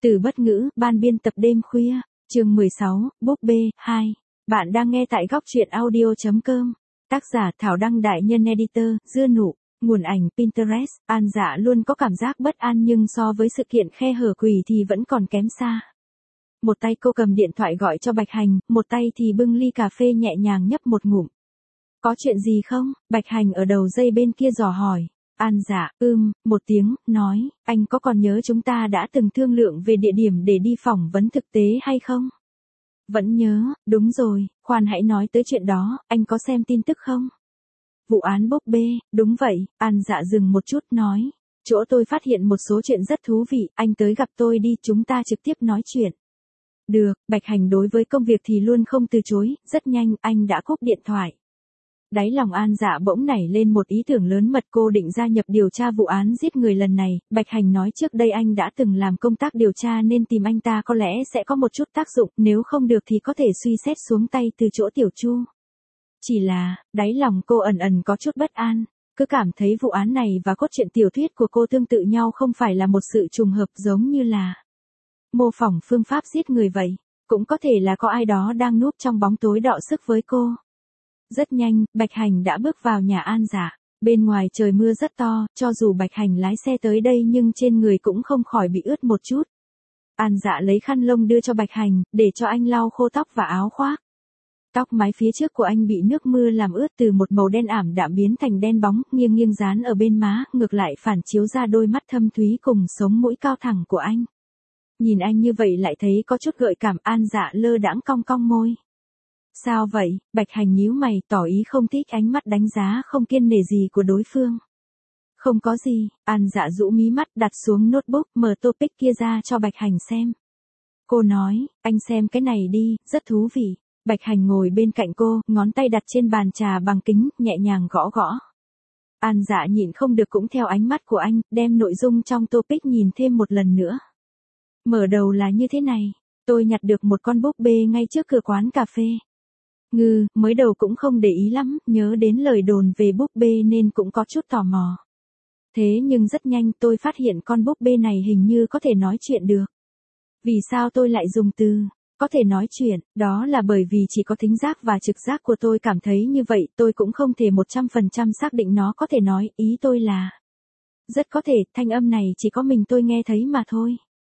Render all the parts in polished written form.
Từ bất ngữ, ban biên tập đêm khuya, chương 16, búp bê, 2. Bạn đang nghe tại góc truyện audio.com. Tác giả Thảo Đăng đại nhân editor, Dưa Nụ, nguồn ảnh Pinterest. An Dạ luôn có cảm giác bất an nhưng so với sự kiện khe hở quỷ thì vẫn còn kém xa. Một tay cô cầm điện thoại gọi cho Bạch Hành, một tay thì bưng ly cà phê nhẹ nhàng nhấp một ngụm. Có chuyện gì không? Bạch Hành ở đầu dây bên kia dò hỏi. An Dạ, một tiếng, nói, anh có còn nhớ chúng ta đã từng thương lượng về địa điểm để đi phỏng vấn thực tế hay không? Vẫn nhớ, đúng rồi, khoan hãy nói tới chuyện đó, anh có xem tin tức không? Vụ án búp bê, đúng vậy, An Dạ dừng một chút nói. Chỗ tôi phát hiện một số chuyện rất thú vị, anh tới gặp tôi đi, chúng ta trực tiếp nói chuyện. Được, Bạch Hành đối với công việc thì luôn không từ chối, rất nhanh, anh đã cúp điện thoại. Đáy lòng An Dạ bỗng nảy lên một ý tưởng lớn mật, cô định gia nhập điều tra vụ án giết người lần này. Bạch Hành nói trước đây anh đã từng làm công tác điều tra nên tìm anh ta có lẽ sẽ có một chút tác dụng, nếu không được thì có thể suy xét xuống tay từ chỗ Tiểu Chu. Chỉ là, đáy lòng cô ẩn ẩn có chút bất an, cứ cảm thấy vụ án này và cốt truyện tiểu thuyết của cô tương tự nhau, không phải là một sự trùng hợp, giống như là mô phỏng phương pháp giết người vậy, cũng có thể là có ai đó đang núp trong bóng tối đọ sức với cô. Rất nhanh, Bạch Hành đã bước vào nhà An Dạ. Bên ngoài trời mưa rất to, cho dù Bạch Hành lái xe tới đây nhưng trên người cũng không khỏi bị ướt một chút. An Dạ lấy khăn lông đưa cho Bạch Hành, để cho anh lau khô tóc và áo khoác. Tóc mái phía trước của anh bị nước mưa làm ướt, từ một màu đen ảm đạm biến thành đen bóng, nghiêng nghiêng dán ở bên má, ngược lại phản chiếu ra đôi mắt thâm thúy cùng sống mũi cao thẳng của anh. Nhìn anh như vậy lại thấy có chút gợi cảm, An Dạ lơ đãng cong cong môi. Sao vậy? Bạch Hành nhíu mày, tỏ ý không thích ánh mắt đánh giá không kiêng nể gì của đối phương. Không có gì, An Dạ rũ mí mắt, đặt xuống notebook, mở topic kia ra cho Bạch Hành xem. Cô nói, anh xem cái này đi, rất thú vị. Bạch Hành ngồi bên cạnh cô, ngón tay đặt trên bàn trà bằng kính, nhẹ nhàng gõ gõ. An Dạ nhịn không được cũng theo ánh mắt của anh, đem nội dung trong topic nhìn thêm một lần nữa. Mở đầu là như thế này, tôi nhặt được một con búp bê ngay trước cửa quán cà phê. Mới đầu cũng không để ý lắm, nhớ đến lời đồn về búp bê nên cũng có chút tò mò. Thế nhưng rất nhanh tôi phát hiện con búp bê này hình như có thể nói chuyện được. Vì sao tôi lại dùng từ có thể nói chuyện? Đó là bởi vì chỉ có thính giác và trực giác của tôi cảm thấy như vậy, tôi cũng không thể 100% xác định nó có thể nói, ý tôi là rất có thể, thanh âm này chỉ có mình tôi nghe thấy mà thôi.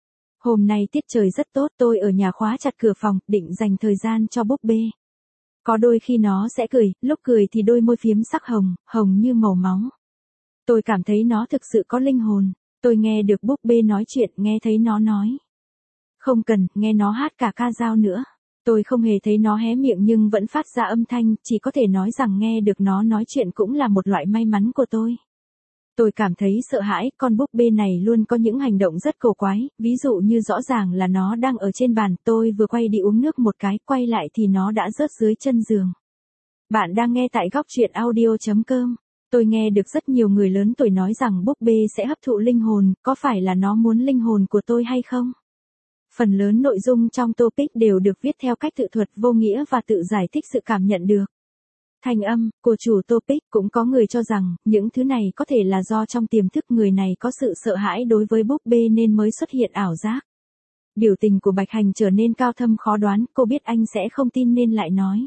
Hôm nay tiết trời rất tốt, tôi ở nhà khóa chặt cửa phòng, định dành thời gian cho búp bê. Có đôi khi nó sẽ cười, lúc cười thì đôi môi phiếm sắc hồng, hồng như màu máu. Tôi cảm thấy nó thực sự có linh hồn. Tôi nghe được búp bê nói chuyện, nghe thấy nó nói. Không cần, nghe nó hát cả ca dao nữa. Tôi không hề thấy nó hé miệng nhưng vẫn phát ra âm thanh, chỉ có thể nói rằng nghe được nó nói chuyện cũng là một loại may mắn của tôi. Tôi cảm thấy sợ hãi, con búp bê này luôn có những hành động rất cổ quái, ví dụ như rõ ràng là nó đang ở trên bàn, tôi vừa quay đi uống nước một cái, quay lại thì nó đã rớt dưới chân giường. Bạn đang nghe tại góc truyện audio.com. Tôi nghe được rất nhiều người lớn tuổi nói rằng búp bê sẽ hấp thụ linh hồn, có phải là nó muốn linh hồn của tôi hay không? Phần lớn nội dung trong topic đều được viết theo cách tự thuật vô nghĩa và tự giải thích sự cảm nhận được thành âm của chủ topic. Cũng có người cho rằng, những thứ này có thể là do trong tiềm thức người này có sự sợ hãi đối với búp bê nên mới xuất hiện ảo giác. Biểu tình của Bạch Hành trở nên cao thâm khó đoán, cô biết anh sẽ không tin nên lại nói.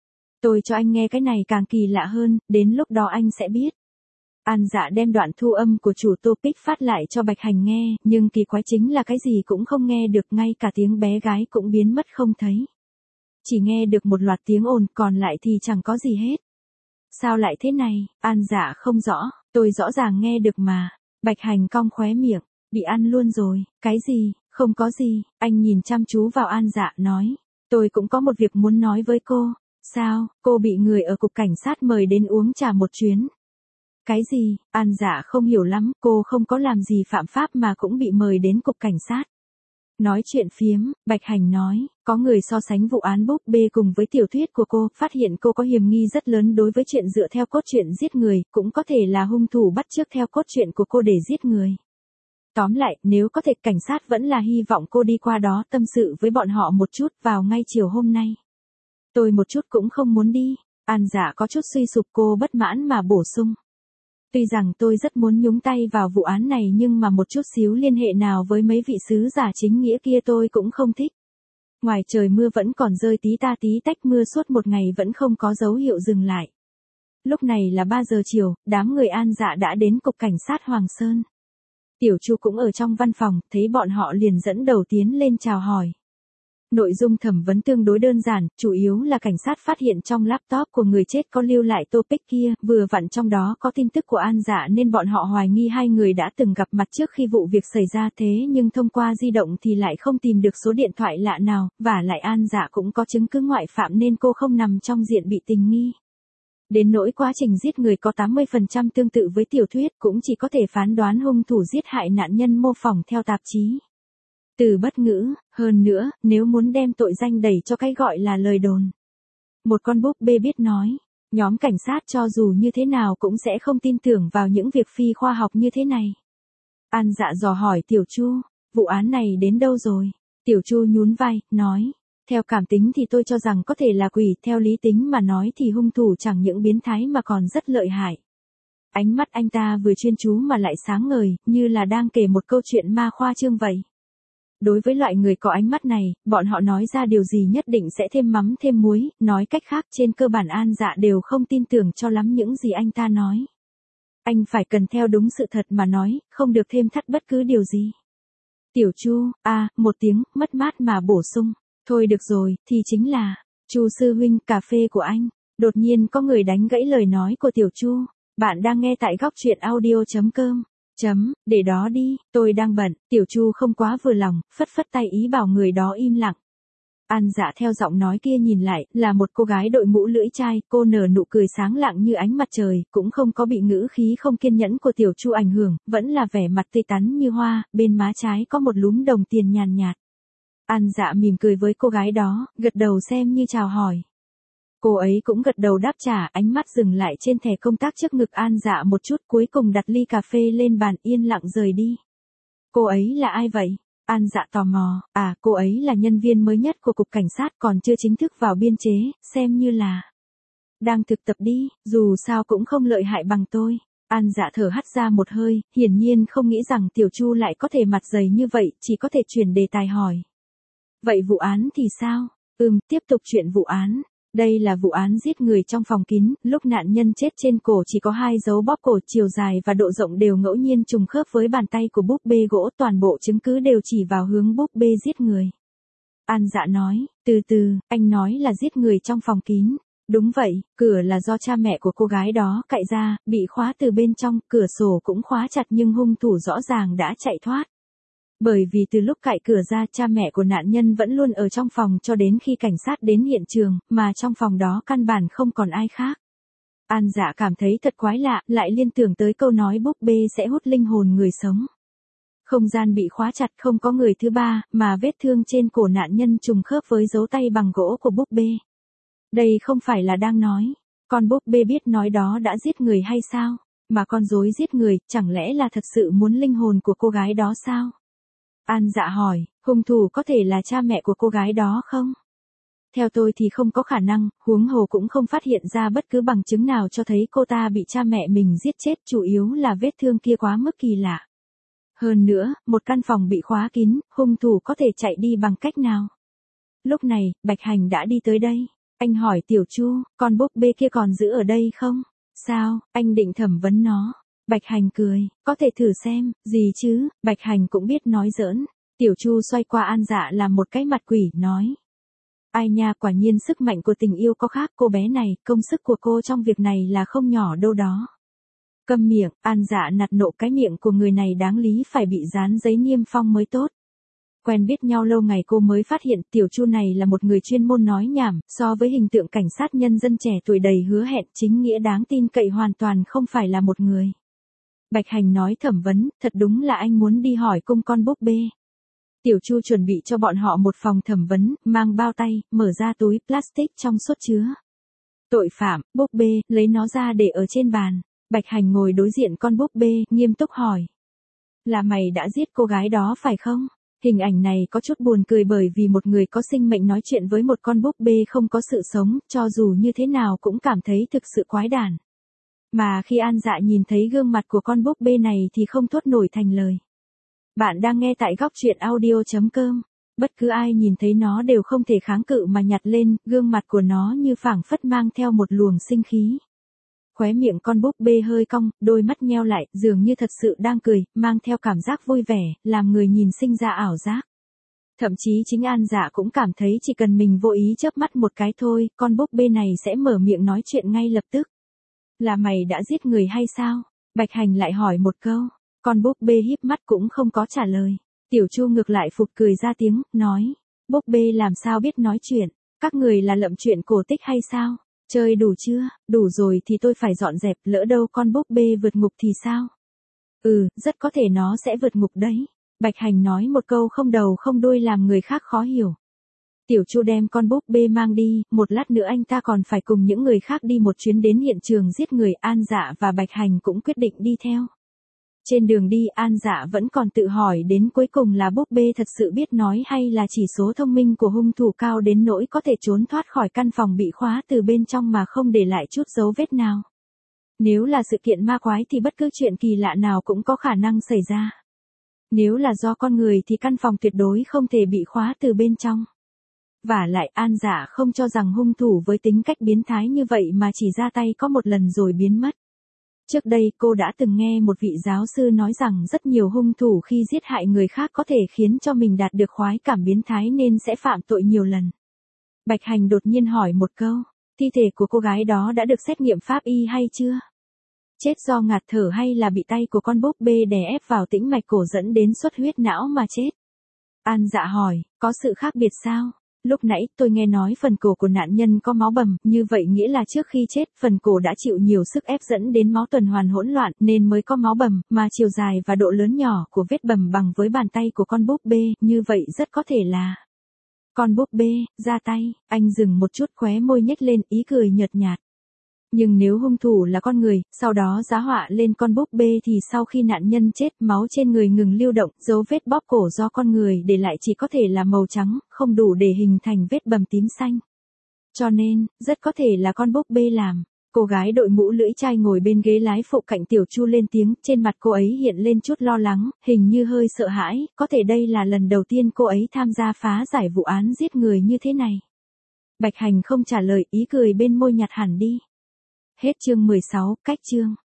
Tôi cho anh nghe cái này càng kỳ lạ hơn, đến lúc đó anh sẽ biết. An Dạ đem đoạn thu âm của chủ topic phát lại cho Bạch Hành nghe, nhưng kỳ quái chính là cái gì cũng không nghe được, ngay cả tiếng bé gái cũng biến mất không thấy. Chỉ nghe được một loạt tiếng ồn, còn lại thì chẳng có gì hết. Sao lại thế này? An Dạ không rõ, tôi rõ ràng nghe được mà. Bạch Hành cong khóe miệng, bị ăn luôn rồi. Cái gì? Không có gì. Anh nhìn chăm chú vào An Dạ nói, tôi cũng có một việc muốn nói với cô. Sao? Cô bị người ở cục cảnh sát mời đến uống trà một chuyến. Cái gì? An Dạ không hiểu lắm, cô không có làm gì phạm pháp mà cũng bị mời đến cục cảnh sát. Nói chuyện phiếm, Bạch Hành nói, có người so sánh vụ án búp bê cùng với tiểu thuyết của cô, phát hiện cô có hiểm nghi rất lớn đối với chuyện dựa theo cốt truyện giết người, cũng có thể là hung thủ bắt chước theo cốt truyện của cô để giết người. Tóm lại, nếu có thể, cảnh sát vẫn là hy vọng cô đi qua đó tâm sự với bọn họ một chút vào ngay chiều hôm nay. Tôi một chút cũng không muốn đi. An Dạ có chút suy sụp, cô bất mãn mà bổ sung. Tuy rằng tôi rất muốn nhúng tay vào vụ án này nhưng mà một chút xíu liên hệ nào với mấy vị sứ giả chính nghĩa kia tôi cũng không thích. Ngoài trời mưa vẫn còn rơi tí ta tí tách, mưa suốt một ngày vẫn không có dấu hiệu dừng lại. Lúc này là 3 giờ chiều, đám người An Dạ đã đến cục cảnh sát Hoàng Sơn. Tiểu Chu cũng ở trong văn phòng, thấy bọn họ liền dẫn đầu tiến lên chào hỏi. Nội dung thẩm vấn tương đối đơn giản, chủ yếu là cảnh sát phát hiện trong laptop của người chết có lưu lại topic kia, vừa vặn trong đó có tin tức của An Dạ nên bọn họ hoài nghi hai người đã từng gặp mặt trước khi vụ việc xảy ra, thế nhưng thông qua di động thì lại không tìm được số điện thoại lạ nào, và lại An Dạ cũng có chứng cứ ngoại phạm nên cô không nằm trong diện bị tình nghi. Đến nỗi quá trình giết người có 80% tương tự với tiểu thuyết, cũng chỉ có thể phán đoán hung thủ giết hại nạn nhân mô phỏng theo tạp chí. Từ bất ngữ, hơn nữa, nếu muốn đem tội danh đẩy cho cái gọi là lời đồn. Một con búp bê biết nói, nhóm cảnh sát cho dù như thế nào cũng sẽ không tin tưởng vào những việc phi khoa học như thế này. An Dạ dò hỏi Tiểu Chu, vụ án này đến đâu rồi? Tiểu Chu nhún vai, nói, theo cảm tính thì tôi cho rằng có thể là quỷ, theo lý tính mà nói thì hung thủ chẳng những biến thái mà còn rất lợi hại. Ánh mắt anh ta vừa chuyên chú mà lại sáng ngời, như là đang kể một câu chuyện ma khoa trương vậy. Đối với loại người có ánh mắt này, bọn họ nói ra điều gì nhất định sẽ thêm mắm thêm muối, nói cách khác trên cơ bản An Dạ đều không tin tưởng cho lắm những gì anh ta nói. Anh phải cần theo đúng sự thật mà nói, không được thêm thắt bất cứ điều gì. Tiểu Chu, một tiếng, mất mát mà bổ sung. Thôi được rồi, thì chính là, Chu sư huynh, cà phê của anh. Đột nhiên có người đánh gãy lời nói của Tiểu Chu. Bạn đang nghe tại góc truyện audio.com. Để đó đi, tôi đang bận. Tiểu Chu không quá vừa lòng, phất phất tay ý bảo người đó im lặng. An Dạ theo giọng nói kia nhìn lại, là một cô gái đội mũ lưỡi chai, cô nở nụ cười sáng lạng như ánh mặt trời, cũng không có bị ngữ khí không kiên nhẫn của Tiểu Chu ảnh hưởng, vẫn là vẻ mặt tươi tắn như hoa, bên má trái có một lúm đồng tiền nhàn nhạt. An Dạ mỉm cười với cô gái đó, gật đầu xem như chào hỏi. Cô ấy cũng gật đầu đáp trả, ánh mắt dừng lại trên thẻ công tác trước ngực An Dạ một chút, cuối cùng đặt ly cà phê lên bàn, yên lặng rời đi. Cô ấy là ai vậy? An Dạ tò mò. Cô ấy là nhân viên mới nhất của cục cảnh sát, còn chưa chính thức vào biên chế, xem như là đang thực tập đi, dù sao cũng không lợi hại bằng tôi. An Dạ thở hắt ra một hơi, hiển nhiên không nghĩ rằng Tiểu Chu lại có thể mặt dày như vậy, chỉ có thể chuyển đề tài hỏi. Vậy vụ án thì sao? Tiếp tục chuyện vụ án. Đây là vụ án giết người trong phòng kín, lúc nạn nhân chết trên cổ chỉ có 2 dấu bóp cổ, chiều dài và độ rộng đều ngẫu nhiên trùng khớp với bàn tay của búp bê gỗ, toàn bộ chứng cứ đều chỉ vào hướng búp bê giết người. An Dạ nói, từ từ, anh nói là giết người trong phòng kín. Đúng vậy, cửa là do cha mẹ của cô gái đó cạy ra, bị khóa từ bên trong, cửa sổ cũng khóa chặt nhưng hung thủ rõ ràng đã chạy thoát. Bởi vì từ lúc cạy cửa ra, cha mẹ của nạn nhân vẫn luôn ở trong phòng cho đến khi cảnh sát đến hiện trường, mà trong phòng đó căn bản không còn ai khác. An Dạ cảm thấy thật quái lạ, lại liên tưởng tới câu nói búp bê sẽ hút linh hồn người sống. Không gian bị khóa chặt, không có người thứ ba, mà vết thương trên cổ nạn nhân trùng khớp với dấu tay bằng gỗ của búp bê. Đây không phải là đang nói, con búp bê biết nói đó đã giết người hay sao? Mà con rối giết người, chẳng lẽ là thật sự muốn linh hồn của cô gái đó sao? An Dạ hỏi, hung thủ có thể là cha mẹ của cô gái đó không? Theo tôi thì không có khả năng, huống hồ cũng không phát hiện ra bất cứ bằng chứng nào cho thấy cô ta bị cha mẹ mình giết chết, chủ yếu là vết thương kia quá mức kỳ lạ. Hơn nữa, một căn phòng bị khóa kín, hung thủ có thể chạy đi bằng cách nào? Lúc này, Bạch Hành đã đi tới đây. Anh hỏi Tiểu Chu, con búp bê kia còn giữ ở đây không? Sao, anh định thẩm vấn nó? Bạch Hành cười, có thể thử xem, gì chứ, Bạch Hành cũng biết nói giỡn. Tiểu Chu xoay qua An Dạ làm một cái mặt quỷ, nói. Ai nha, quả nhiên sức mạnh của tình yêu có khác, cô bé này, công sức của cô trong việc này là không nhỏ đâu đó. Câm miệng, An Dạ nạt nộ, cái miệng của người này đáng lý phải bị dán giấy niêm phong mới tốt. Quen biết nhau lâu ngày cô mới phát hiện Tiểu Chu này là một người chuyên môn nói nhảm, so với hình tượng cảnh sát nhân dân trẻ tuổi đầy hứa hẹn, chính nghĩa đáng tin cậy hoàn toàn không phải là một người. Bạch Hành nói thẩm vấn, thật đúng là anh muốn đi hỏi cung con búp bê. Tiểu Chu chuẩn bị cho bọn họ một phòng thẩm vấn, mang bao tay, mở ra túi plastic trong suốt chứa tội phạm, búp bê, lấy nó ra để ở trên bàn. Bạch Hành ngồi đối diện con búp bê, nghiêm túc hỏi. Là mày đã giết cô gái đó phải không? Hình ảnh này có chút buồn cười bởi vì một người có sinh mệnh nói chuyện với một con búp bê không có sự sống, cho dù như thế nào cũng cảm thấy thực sự quái đản. Mà khi An Dạ nhìn thấy gương mặt của con búp bê này thì không thốt nổi thành lời. Bạn đang nghe tại góc truyện audio.com. Bất cứ ai nhìn thấy nó đều không thể kháng cự mà nhặt lên, gương mặt của nó như phảng phất mang theo một luồng sinh khí. Khóe miệng con búp bê hơi cong, đôi mắt nheo lại, dường như thật sự đang cười, mang theo cảm giác vui vẻ, làm người nhìn sinh ra ảo giác. Thậm chí chính An Dạ cũng cảm thấy chỉ cần mình vô ý chớp mắt một cái thôi, con búp bê này sẽ mở miệng nói chuyện ngay lập tức. Là mày đã giết người hay sao? Bạch Hành lại hỏi một câu. Con búp bê híp mắt cũng không có trả lời. Tiểu Chu ngược lại phụt cười ra tiếng, nói. Búp bê làm sao biết nói chuyện? Các người là lậm chuyện cổ tích hay sao? Chơi đủ chưa? Đủ rồi thì tôi phải dọn dẹp, lỡ đâu con búp bê vượt ngục thì sao? Rất có thể nó sẽ vượt ngục đấy. Bạch Hành nói một câu không đầu không đuôi làm người khác khó hiểu. Tiểu Chu đem con búp bê mang đi, một lát nữa anh ta còn phải cùng những người khác đi một chuyến đến hiện trường giết người. An Dạ và Bạch Hành cũng quyết định đi theo. Trên đường đi An Dạ vẫn còn tự hỏi đến cuối cùng là búp bê thật sự biết nói hay là chỉ số thông minh của hung thủ cao đến nỗi có thể trốn thoát khỏi căn phòng bị khóa từ bên trong mà không để lại chút dấu vết nào. Nếu là sự kiện ma quái thì bất cứ chuyện kỳ lạ nào cũng có khả năng xảy ra. Nếu là do con người thì căn phòng tuyệt đối không thể bị khóa từ bên trong. Vả lại An Dạ không cho rằng hung thủ với tính cách biến thái như vậy mà chỉ ra tay có một lần rồi biến mất. Trước đây cô đã từng nghe một vị giáo sư nói rằng rất nhiều hung thủ khi giết hại người khác có thể khiến cho mình đạt được khoái cảm biến thái nên sẽ phạm tội nhiều lần. Bạch Hành đột nhiên hỏi một câu, thi thể của cô gái đó đã được xét nghiệm pháp y hay chưa? Chết do ngạt thở hay là bị tay của con búp bê đè ép vào tĩnh mạch cổ dẫn đến xuất huyết não mà chết? An Dạ hỏi, có sự khác biệt sao? Lúc nãy tôi nghe nói phần cổ của nạn nhân có máu bầm, như vậy nghĩa là trước khi chết, phần cổ đã chịu nhiều sức ép dẫn đến máu tuần hoàn hỗn loạn nên mới có máu bầm, mà chiều dài và độ lớn nhỏ của vết bầm bằng với bàn tay của con búp bê, như vậy rất có thể là con búp bê ra tay. Anh dừng một chút, khóe môi nhếch lên ý cười nhợt nhạt. Nhưng nếu hung thủ là con người, sau đó giá họa lên con búp bê thì sau khi nạn nhân chết, máu trên người ngừng lưu động, dấu vết bóp cổ do con người để lại chỉ có thể là màu trắng, không đủ để hình thành vết bầm tím xanh. Cho nên, rất có thể là con búp bê làm. Cô gái đội mũ lưỡi chai ngồi bên ghế lái phụ cạnh Tiểu Chu lên tiếng, trên mặt cô ấy hiện lên chút lo lắng, hình như hơi sợ hãi, có thể đây là lần đầu tiên cô ấy tham gia phá giải vụ án giết người như thế này. Bạch Hành không trả lời, ý cười bên môi nhạt hẳn đi. Hết chương 16, cách chương.